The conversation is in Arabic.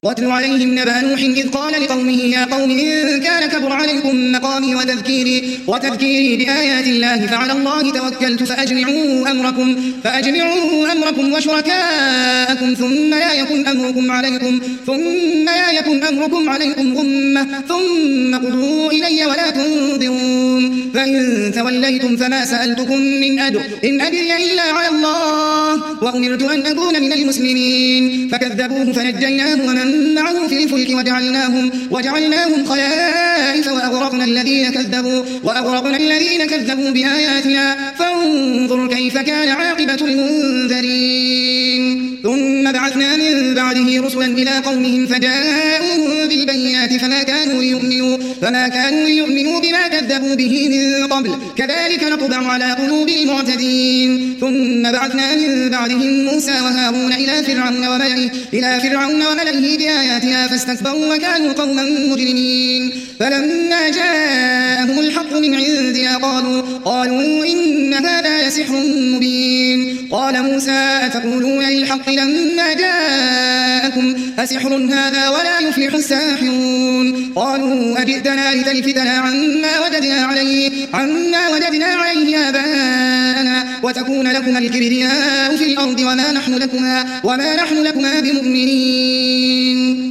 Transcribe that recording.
واتل عليهم نبأ نوح إذ قال لقومه يا قوم إن كان كبر عليكم مقامي وتذكيري بآيات الله فعلى الله توكلت فأجمعوا أمركم وشركاءكم ثم لا يكن أمركم عليكم غمة ثم قضوا إلي ولا تنظرون فإن توليتم فما سألتكم من أجر إن أجري إلا على الله وأمرت أن أكون من المسلمين فكذبوه فنجيناه ومن معه في الفلك وجعلناهم خلائف وأغرقنا الذين كذبوا بآياتنا فانظر كيف كان عاقبة المنذرين ثم بعثنا من بعده رسلا إلى قومهم فجاءوا بالبينات فما كانوا ليؤمنوا بما كذبوا به من قبل كذلك نطبع على قلوب المعتدين ثم بعثنا من بعدهم موسى وهارون إلى فرعون وملئه بآياتنا فاستكبروا وكانوا قوما مجرمين فلما جاءهم الحق من عندنا قالوا إن هذا لسحر مبين قال موسى أتقولون للحق لما جاءكم أسحر هذا ولا يفلح الساحرون قالوا أجئتنا لتلفتنا عما وجدنا عليه آباءنا وتكون لكما الكبرياء في الأرض وما نحن لكما بمؤمنين